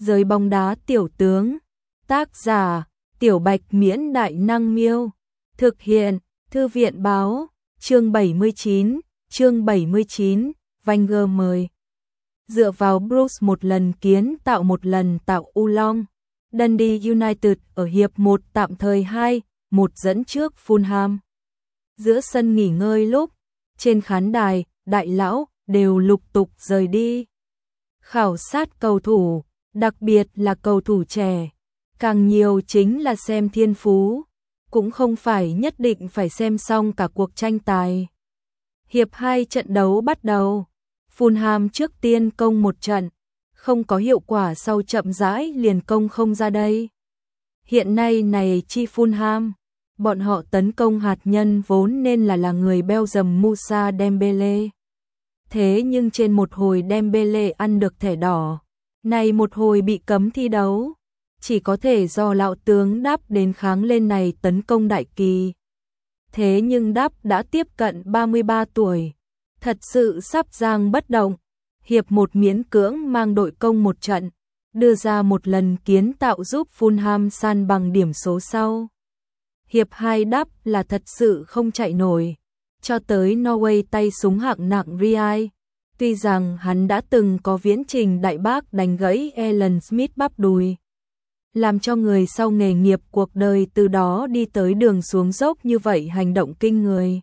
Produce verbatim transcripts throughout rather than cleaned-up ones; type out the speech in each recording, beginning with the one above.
Giới bóng đá tiểu tướng. Tác giả: Tiểu Bạch Miễn Đại Năng Miêu. Thực hiện: Thư viện Báo. Chương bảy mươi chín. Chương bảy mươi chín. Wenger mời. Dựa vào Bruce một lần kiến tạo một lần tạo u long. Dundee United ở hiệp một tạm thời hai một dẫn trước Fulham. Giữa sân nghỉ ngơi lúc, trên khán đài, đại lão đều lục tục rời đi. Khảo sát cầu thủ, đặc biệt là cầu thủ trẻ, càng nhiều chính là xem thiên phú, cũng không phải nhất định phải xem xong cả cuộc tranh tài. Hiệp hai trận đấu bắt đầu, Fulham trước tiên công một trận, không có hiệu quả sau chậm rãi liền công không ra đây. Hiện nay này chi Fulham, bọn họ tấn công hạt nhân vốn nên là là người Belgium Moussa Dembele. Thế nhưng trên một hồi Dembele ăn được thẻ đỏ, này một hồi bị cấm thi đấu, chỉ có thể do lão tướng Đáp đến kháng lên này tấn công đại kỳ. Thế nhưng Đáp đã tiếp cận ba mươi ba tuổi, thật sự sắp giang bất động. Hiệp một miễn cưỡng mang đội công một trận, đưa ra một lần kiến tạo giúp Fulham san bằng điểm số sau. Hiệp hai Đáp là thật sự không chạy nổi, cho tới Norway tay súng hạng nặng Riai. Tuy rằng hắn đã từng có viễn trình đại bác đánh gãy Alan Smith bắp đùi, làm cho người sau nghề nghiệp cuộc đời từ đó đi tới đường xuống dốc như vậy hành động kinh người.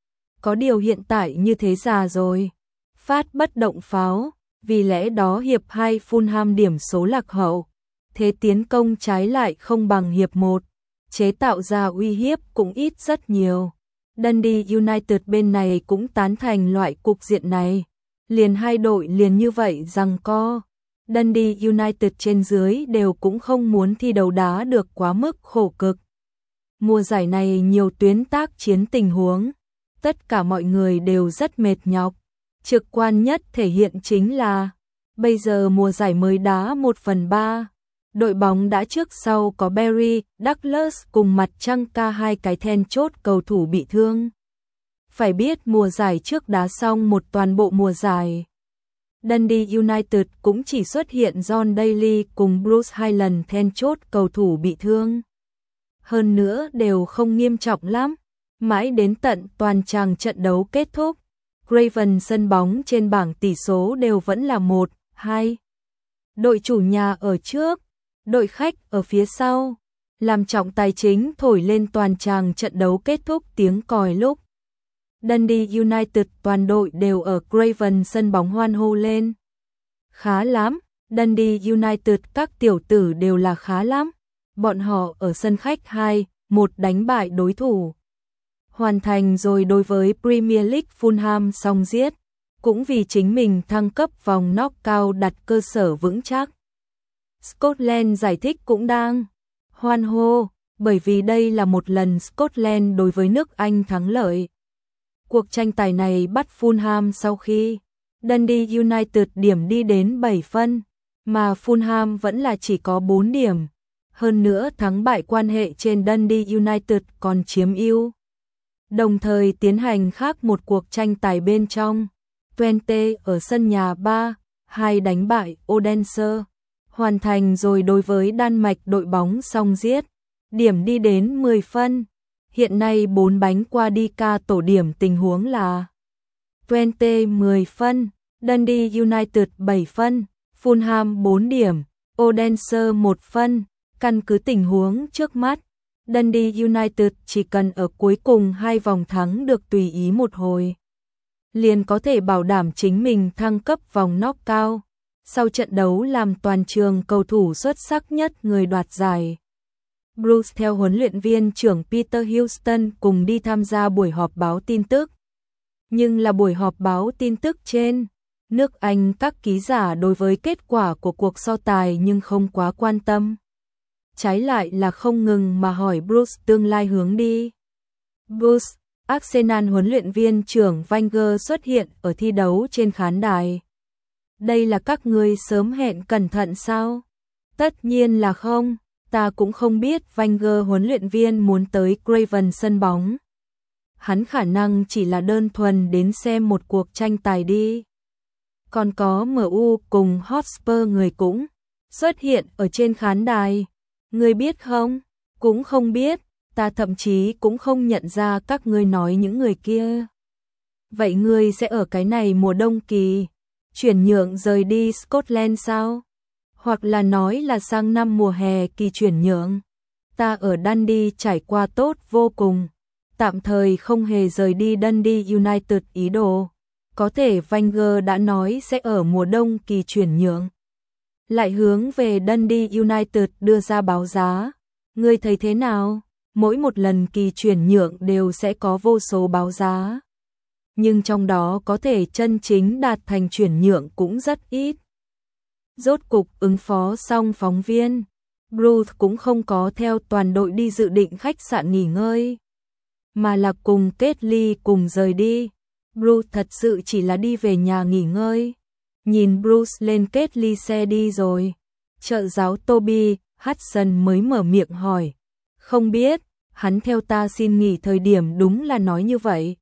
Có điều hiện tại như thế già rồi, phát bất động pháo, vì lẽ đó hiệp hai Fulham điểm số lạc hậu, thế tiến công trái lại không bằng hiệp một, chế tạo ra uy hiếp cũng ít rất nhiều. Dundee United bên này cũng tán thành loại cục diện này, liền hai đội liền như vậy giằng co. Dundee United trên dưới đều cũng không muốn thi đấu đá được quá mức khổ cực. Mùa giải này nhiều tuyến tác chiến tình huống, tất cả mọi người đều rất mệt nhọc. Trực quan nhất thể hiện chính là bây giờ mùa giải mới đá một phần ba, đội bóng đã trước sau có Barry, Douglas cùng mặt trăng ca hai cái then chốt cầu thủ bị thương. Phải biết mùa giải trước đá xong một toàn bộ mùa giải, Dundee United cũng chỉ xuất hiện John Daly cùng Bruce hai lần then chốt cầu thủ bị thương. Hơn nữa đều không nghiêm trọng lắm, mãi đến tận toàn tràng trận đấu kết thúc, Craven sân bóng trên bảng tỷ số đều vẫn là một hai. Đội chủ nhà ở trước, đội khách ở phía sau, làm trọng tài chính thổi lên toàn tràng trận đấu kết thúc tiếng còi lúc Dundee United toàn đội đều ở Craven sân bóng hoan hô lên. Khá lắm, Dundee United các tiểu tử đều là khá lắm. Bọn họ ở sân khách hai một đánh bại đối thủ. Hoàn thành rồi đối với Premier League Fulham song giết, cũng vì chính mình thăng cấp vòng knock-out đặt cơ sở vững chắc. Scotland giải thích cũng đang hoan hô, bởi vì đây là một lần Scotland đối với nước Anh thắng lợi. Cuộc tranh tài này bắt Fulham sau khi Dundee United điểm đi đến bảy phân, mà Fulham vẫn là chỉ có bốn điểm. Hơn nữa thắng bại quan hệ trên Dundee United còn chiếm ưu. Đồng thời tiến hành khác một cuộc tranh tài bên trong, Twente ở sân nhà ba hai đánh bại Odense, hoàn thành rồi đối với Đan Mạch đội bóng song giết, điểm đi đến mười phân. Hiện nay bốn bánh qua đi ca tổ điểm tình huống là Twente mười phân, Dundee United bảy phân, Fulham bốn điểm, Odense một phân. Căn cứ tình huống trước mắt, Dundee United chỉ cần ở cuối cùng hai vòng thắng được tùy ý một hồi, liền có thể bảo đảm chính mình thăng cấp vòng knock-out. Sau trận đấu làm toàn trường cầu thủ xuất sắc nhất người đoạt giải. Bruce theo huấn luyện viên trưởng Peter Houston cùng đi tham gia buổi họp báo tin tức. Nhưng là buổi họp báo tin tức trên nước Anh, các ký giả đối với kết quả của cuộc so tài nhưng không quá quan tâm. Trái lại là không ngừng mà hỏi Bruce tương lai hướng đi. Bruce, Arsenal huấn luyện viên trưởng Wenger xuất hiện ở thi đấu trên khán đài. Đây là các ngươi sớm hẹn cẩn thận sao? Tất nhiên là không, ta cũng không biết Wenger huấn luyện viên muốn tới Craven sân bóng. Hắn khả năng chỉ là đơn thuần đến xem một cuộc tranh tài đi. Còn có em u cùng Hotspur người cũng xuất hiện ở trên khán đài. Ngươi biết không? Cũng không biết, ta thậm chí cũng không nhận ra các ngươi nói những người kia. Vậy ngươi sẽ ở cái này mùa đông kỳ chuyển nhượng rời đi Scotland sao? Hoặc là nói là sang năm mùa hè kỳ chuyển nhượng? Ta ở Dundee trải qua tốt vô cùng, tạm thời không hề rời đi Dundee United ý đồ. Có thể Wenger đã nói sẽ ở mùa đông kỳ chuyển nhượng, lại hướng về Dundee United đưa ra báo giá. Ngươi thấy thế nào? Mỗi một lần kỳ chuyển nhượng đều sẽ có vô số báo giá, nhưng trong đó có thể chân chính đạt thành chuyển nhượng cũng rất ít. Rốt cục ứng phó xong phóng viên, Bruce cũng không có theo toàn đội đi dự định khách sạn nghỉ ngơi, mà là cùng Kelly cùng rời đi. Bruce thật sự chỉ là đi về nhà nghỉ ngơi. Nhìn Bruce lên Kelly xe đi rồi, trợ giáo Toby Hudson mới mở miệng hỏi. Không biết, hắn theo ta xin nghỉ thời điểm đúng là nói như vậy.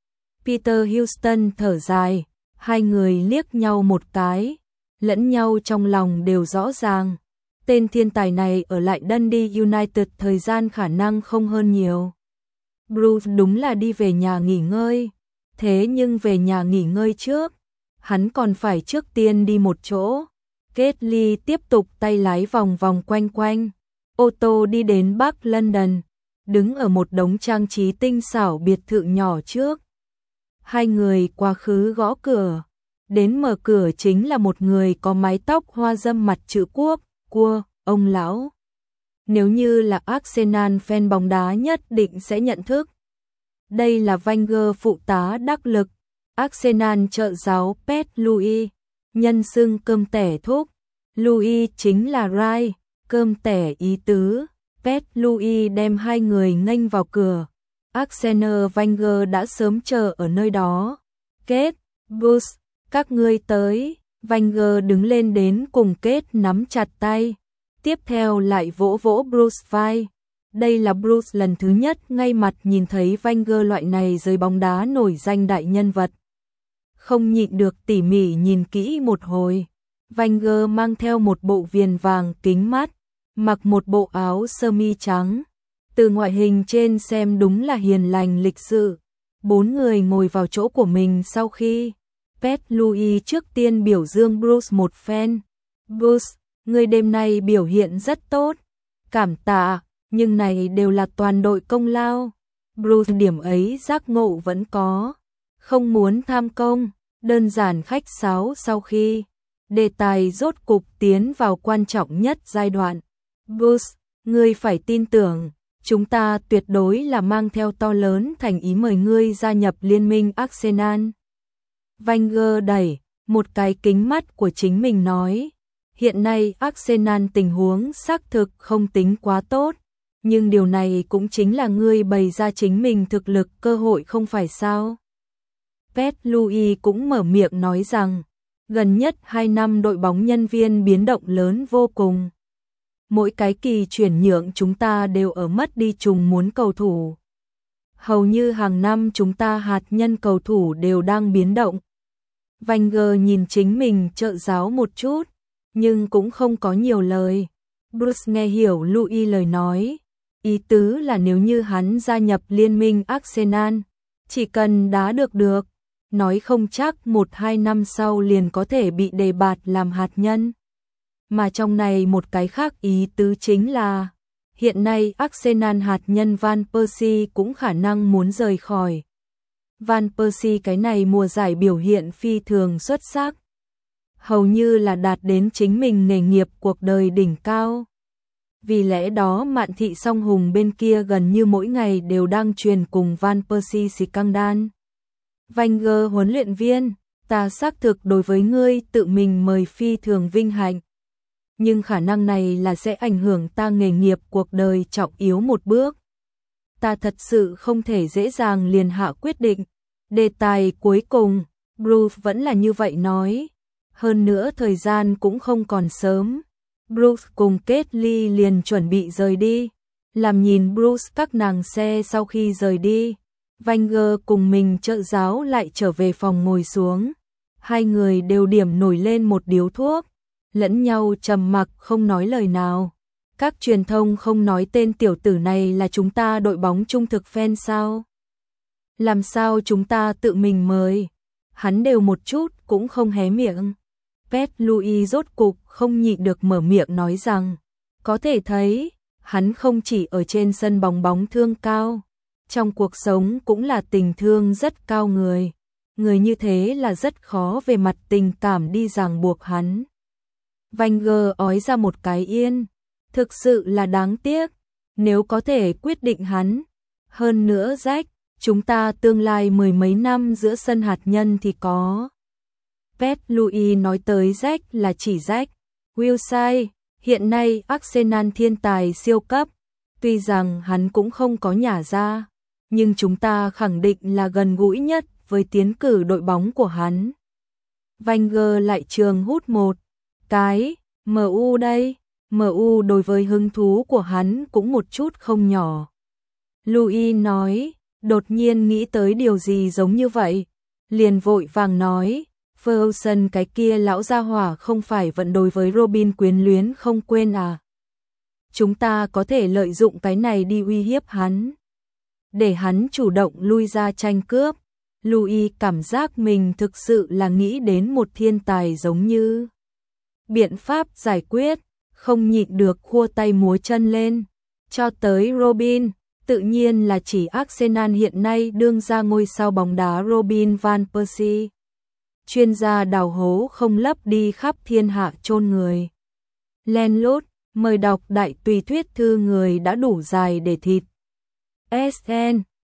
Peter Houston thở dài, hai người liếc nhau một cái, lẫn nhau trong lòng đều rõ ràng. Tên thiên tài này ở lại Dundee United thời gian khả năng không hơn nhiều. Bruce đúng là đi về nhà nghỉ ngơi, thế nhưng về nhà nghỉ ngơi trước, hắn còn phải trước tiên đi một chỗ. Kelly tiếp tục tay lái vòng vòng quanh quanh, ô tô đi đến Bắc London, đứng ở một đống trang trí tinh xảo biệt thự nhỏ trước. Hai người quá khứ gõ cửa, đến mở cửa chính là một người có mái tóc hoa dâm mặt chữ quốc, cua, ông lão. Nếu như là Arsenal fan bóng đá nhất định sẽ nhận thức. Đây là Wenger phụ tá đắc lực, Arsenal trợ giáo Pet Louis, nhân xưng cơm tẻ thúc. Louis chính là Rai, cơm tẻ ý tứ. Pet Louis đem hai người nghênh vào cửa. Arsenal Wenger đã sớm chờ ở nơi đó. Kết, Bruce, các ngươi tới. Wenger đứng lên đến cùng Kết nắm chặt tay. Tiếp theo lại vỗ vỗ Bruce vai. Đây là Bruce lần thứ nhất ngay mặt nhìn thấy Wenger loại này giới bóng đá nổi danh đại nhân vật. Không nhịn được tỉ mỉ nhìn kỹ một hồi. Wenger mang theo một bộ viền vàng kính mắt, mặc một bộ áo sơ mi trắng. Từ ngoại hình trên xem đúng là hiền lành lịch sự. Bốn người ngồi vào chỗ của mình sau khi Pet Louis trước tiên biểu dương Bruce một phen. Bruce, người đêm nay biểu hiện rất tốt. Cảm tạ, nhưng này đều là toàn đội công lao. Bruce điểm ấy giác ngộ vẫn có. Không muốn tham công, đơn giản khách sáo sau khi đề tài rốt cục tiến vào quan trọng nhất giai đoạn. Bruce, ngươi phải tin tưởng, chúng ta tuyệt đối là mang theo to lớn thành ý mời ngươi gia nhập liên minh Arsenal. Wenger đẩy một cái kính mắt của chính mình nói, hiện nay Arsenal tình huống xác thực không tính quá tốt, nhưng điều này cũng chính là ngươi bày ra chính mình thực lực cơ hội không phải sao. Pet Louis cũng mở miệng nói rằng, gần nhất hai năm đội bóng nhân viên biến động lớn vô cùng. Mỗi cái kỳ chuyển nhượng chúng ta đều ở mất đi trùng muốn cầu thủ. Hầu như hàng năm chúng ta hạt nhân cầu thủ đều đang biến động. Wenger nhìn chính mình trợ giáo một chút, nhưng cũng không có nhiều lời. Bruce nghe hiểu Louis lời nói, ý tứ là nếu như hắn gia nhập liên minh Arsenal, chỉ cần đá được được, nói không chắc một hai năm sau liền có thể bị đề bạt làm hạt nhân. Mà trong này một cái khác ý tứ chính là, hiện nay Arsenal hạt nhân Van Persie cũng khả năng muốn rời khỏi. Van Persie cái này mùa giải biểu hiện phi thường xuất sắc, hầu như là đạt đến chính mình nghề nghiệp cuộc đời đỉnh cao. Vì lẽ đó Mạn Thị Song Hùng bên kia gần như mỗi ngày đều đang truyền cùng Van Persie scandal. Wenger huấn luyện viên, ta xác thực đối với ngươi tự mình mời phi thường vinh hạnh. Nhưng khả năng này là sẽ ảnh hưởng ta nghề nghiệp cuộc đời trọng yếu một bước. Ta thật sự không thể dễ dàng liền hạ quyết định. Đề tài cuối cùng, Bruce vẫn là như vậy nói. Hơn nữa thời gian cũng không còn sớm. Bruce cùng Kelly liền chuẩn bị rời đi. Làm nhìn Bruce các nàng xe sau khi rời đi, Wenger cùng mình trợ giáo lại trở về phòng ngồi xuống. Hai người đều điểm nổi lên một điếu thuốc. lẫn nhau trầm mặc không nói lời nào. Các truyền thông không nói tên tiểu tử này là chúng ta đội bóng trung thực fan sao? Làm sao chúng ta tự mình mời? Hắn đều một chút cũng không hé miệng. Pet Louis rốt cục không nhịn được mở miệng nói rằng, có thể thấy, hắn không chỉ ở trên sân bóng bóng thương cao, trong cuộc sống cũng là tình thương rất cao người. Người như thế là rất khó về mặt tình cảm đi ràng buộc hắn. Wenger ói ra một cái yên, thực sự là đáng tiếc, nếu có thể quyết định hắn. Hơn nữa Jack, chúng ta tương lai mười mấy năm giữa sân hạt nhân thì có. Pet Louis nói tới Jack là chỉ Jack Wilshere, hiện nay Arsenal thiên tài siêu cấp, tuy rằng hắn cũng không có nhả ra, nhưng chúng ta khẳng định là gần gũi nhất với tiến cử đội bóng của hắn. Wenger lại trường hút một cái, em u đây, em u đối với hứng thú của hắn cũng một chút không nhỏ. Louis nói, đột nhiên nghĩ tới điều gì giống như vậy, liền vội vàng nói, Ferguson cái kia lão gia hỏa không phải vẫn đối với Robin quyến luyến không quên à. Chúng ta có thể lợi dụng cái này đi uy hiếp hắn, để hắn chủ động lui ra tranh cướp. Louis cảm giác mình thực sự là nghĩ đến một thiên tài giống như biện pháp giải quyết, không nhịn được khua tay múa chân lên. Cho tới Robin, tự nhiên là chỉ Arsenal hiện nay đương ra ngôi sao bóng đá Robin van Persie. Chuyên gia đào hố không lấp đi khắp thiên hạ chôn người. Len lút, mời đọc đại tùy thuyết thư người đã đủ dài để thịt. ét en